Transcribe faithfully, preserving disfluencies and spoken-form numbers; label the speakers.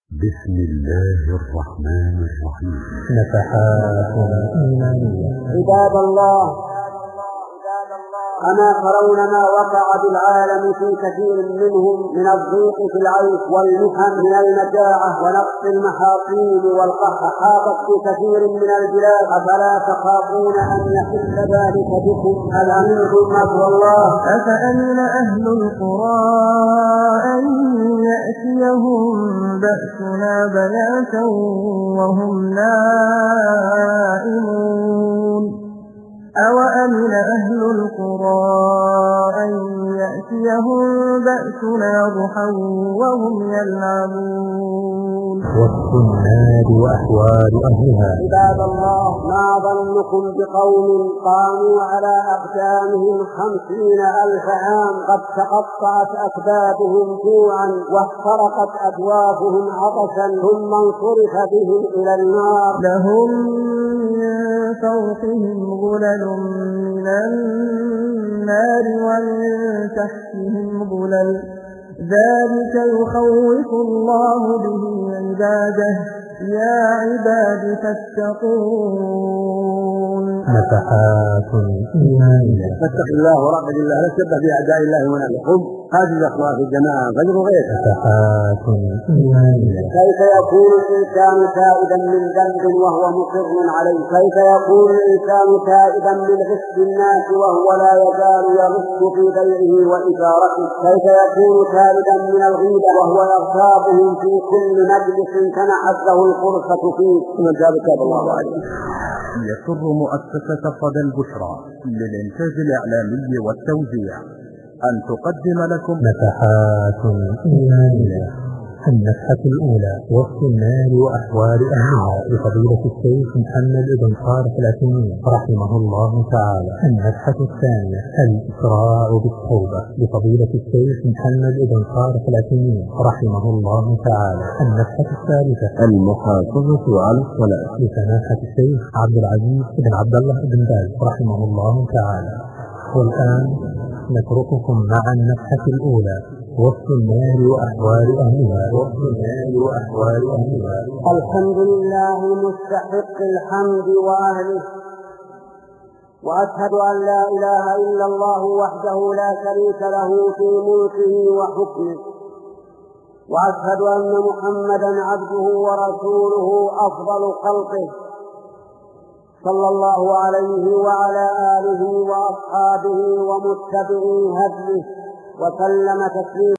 Speaker 1: بسم الله الرحمن الرحيم.
Speaker 2: نفحات إيمانية.
Speaker 3: عباد الله، أما ترون ما وقع بالعالم في كثير منهم من الضيق في العيش والمحن من المجاعة ونقص المحاصيل والقحط حاطت في كثير من البلاد، أفلا تخافون أن يحل ذلك بكم؟ هل أمنتم مكر الله؟
Speaker 4: أفأمن أهل القرى أن يأتيهم بأسنا بياتا وهم نائمون أوأمن أهل القرى أن يأتيهم بأسنا ضحى وهم يلعبون
Speaker 2: وسط النار وأحوال أهلها.
Speaker 3: عباد الله، ما ظنكم بقوم قاموا على أقدامهم خمسين ألف عام قد تقطعت أكبادهم جوعا واحترقت أبوابهم عطشا ثم انصرف بهم إلى النار
Speaker 4: لهم من فوقهم غلل من النار ومن تحتهم غلل ذلك يخوف الله به عباده يا عباد فاتقون.
Speaker 2: نفحات إيمانية.
Speaker 3: فاتق الله ورحمة الله لا تشبه بأعداء الله ونبيهم. هذه الأخوة في الجماعة غير غيرها.
Speaker 2: نفحات إيمانية.
Speaker 3: كيف يكون الإنسان تائبا من ذنب وهو مصر عليه؟ كيف يكون الإنسان تائبا من غش الناس وهو لا يزال يغش في بيعه وإجارته؟ كيف يكون تائبا من الغيبة وهو يغتابهم في كل مجلس تنحت له الفرصة فيه؟ من جاب كتاب الله عليه.
Speaker 1: يسر مؤسسة صدى البشرى للإنتاج الإعلامي والتوزيع أن تقدم لكم
Speaker 2: نفحات إيمانية. النفحة الأولى وسط النار وأحوال أهلها لفضيلة الشيخ محمد بن صالح العثيمين رحمه الله تعالى. النفحة الثانية الإسراع بالتوبة لفضيلة الشيخ محمد بن صالح العثيمين رحمه الله تعالى. النفحة الثالثة
Speaker 1: المحافظة على الصلاة
Speaker 2: لسماحة الشيخ عبد العزيز بن عبد الله بن باز رحمه الله تعالى. والآن نترككم مع النفحة الأولى وسط النار وأحوال أهلها. وسط النار وأحوال أهلها.
Speaker 3: الحمد لله مستحق الحمد وأهله، وأشهد أن لا إله إلا الله وحده لا شريك له في ملكه وحكمه، وأشهد أن محمدا عبده ورسوله أفضل خلقه صلى الله عليه وعلى آله وأصحابه ومتبعي هديه وسلم تسليما.